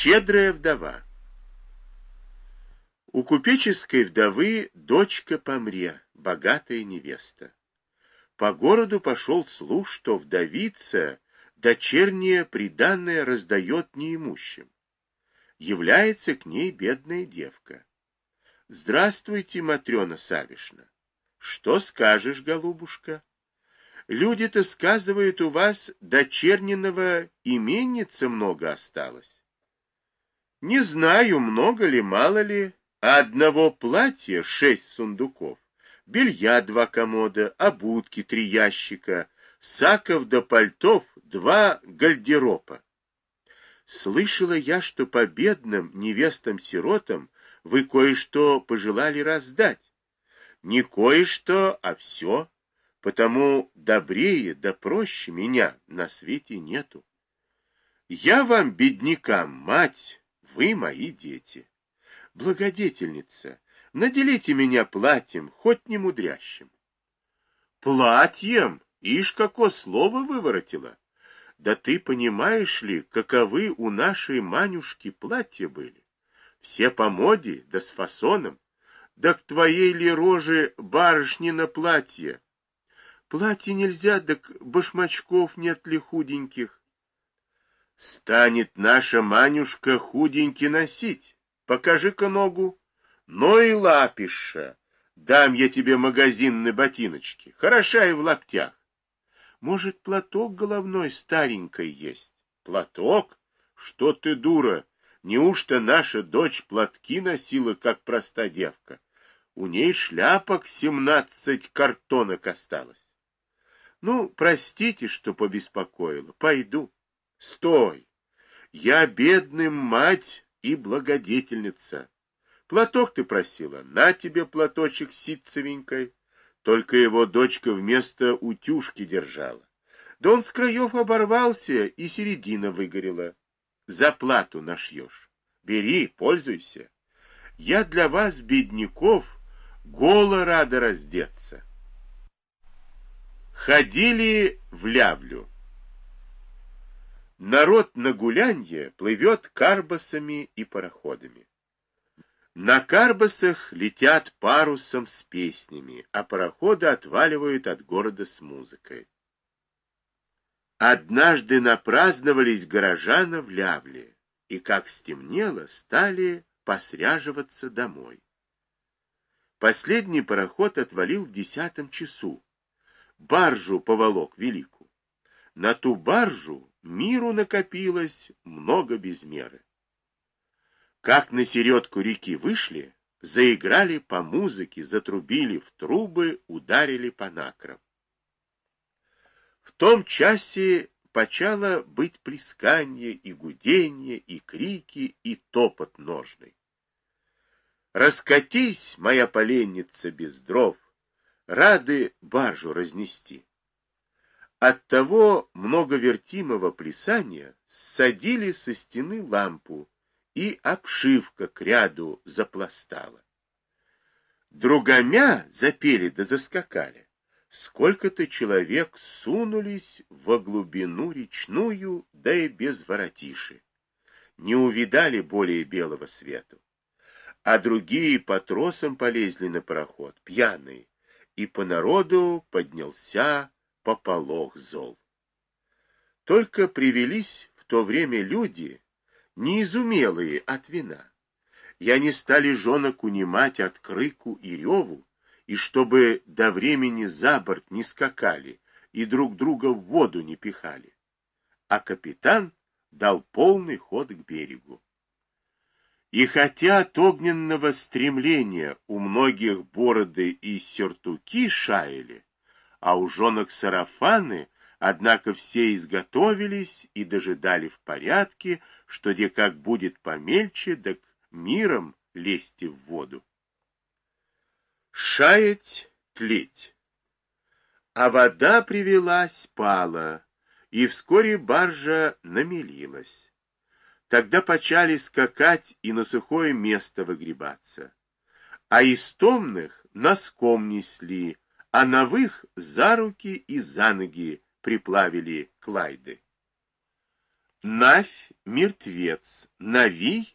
Щедрая вдова. У купеческой вдовы дочка помре, богатая невеста. По городу пошел слух, что вдовица дочернее приданое раздает неимущим. Является к ней бедная девка. Здравствуйте, Матрена Савишна. Что скажешь, голубушка? Люди-то сказывают, у вас дочернего именница много осталось. Не знаю, много ли, мало ли, а одного платья 6 сундуков, белья 2 комода, обутки 3 ящика, саков да пальтов 2 гардероба. Слышала я, что по бедным невестам-сиротам вы кое-что пожелали раздать. Не кое-что, а все, потому добрее да проще меня на свете нету. Я вам, беднякам, мать, вы мои дети. Благодетельница, наделите меня платьем, хоть не мудрящим. Платьем? Ишь, какое слово выворотила! Да ты понимаешь ли, каковы у нашей Манюшки платья были? Все по моде, да с фасоном. Да к твоей ли роже барышнина платье? Платье нельзя, да к башмачков нет ли худеньких? Станет наша Манюшка худенький носить. Покажи-ка ногу. Ну и лапиша. Дам я тебе магазинные ботиночки. Хороша и в лаптях. Может, платок головной старенькой есть? Платок? Что ты, дура? Неужто наша дочь платки носила, как проста девка? У ней шляпок 17 картонок осталось. Ну, простите, что побеспокоила. Пойду. Стой! Я бедным мать и благодетельница. Платок ты просила, на тебе платочек ситцевенькой. Только его дочка вместо утюжки держала. Да он с краев оборвался, и середина выгорела. Заплату нашьешь. Бери, пользуйся. Я для вас, бедняков, голо рада раздеться. Ходили в Лявлю. Народ на гулянье плывет карбасами и пароходами. На карбасах летят парусом с песнями, а пароходы отваливают от города с музыкой. Однажды напраздновались горожане в Лявле, и, как стемнело, стали посряживаться домой. Последний пароход отвалил в 10 часу. Баржу поволок великую. На ту баржу миру накопилось много без меры. Как на середку реки вышли, заиграли по музыке, затрубили в трубы, ударили по накрам. В том часе почало быть плесканье и гуденье, и крики, и топот ножный. Раскатись, моя поленница без дров, рады баржу разнести. Оттого многовертимого плясания ссадили со стены лампу, и обшивка к ряду запластала. Другомя запели да заскакали. Сколько-то человек сунулись во глубину речную, да и без воротиши. Не увидали более белого свету. А другие по тросам полезли на пароход, пьяные, и по народу поднялся пополох зол. Только привелись в то время люди, неизумелые от вина, и они стали жонок унимать от крыку и реву, и чтобы до времени за борт не скакали и друг друга в воду не пихали. А капитан дал полный ход к берегу. И хотя от огненного стремления у многих бороды и сюртуки шаяли, а у жонок сарафаны, однако все изготовились и дожидали в порядке, что где как будет помельче, да миром лезьте в воду. Шаять, тлеть. А вода привелась, пала, и вскоре баржа намелилась. Тогда почали скакать и на сухое место выгребаться. А из томных носком несли, а новых за руки и за ноги приплавили клайды. Навь — мертвец, Навий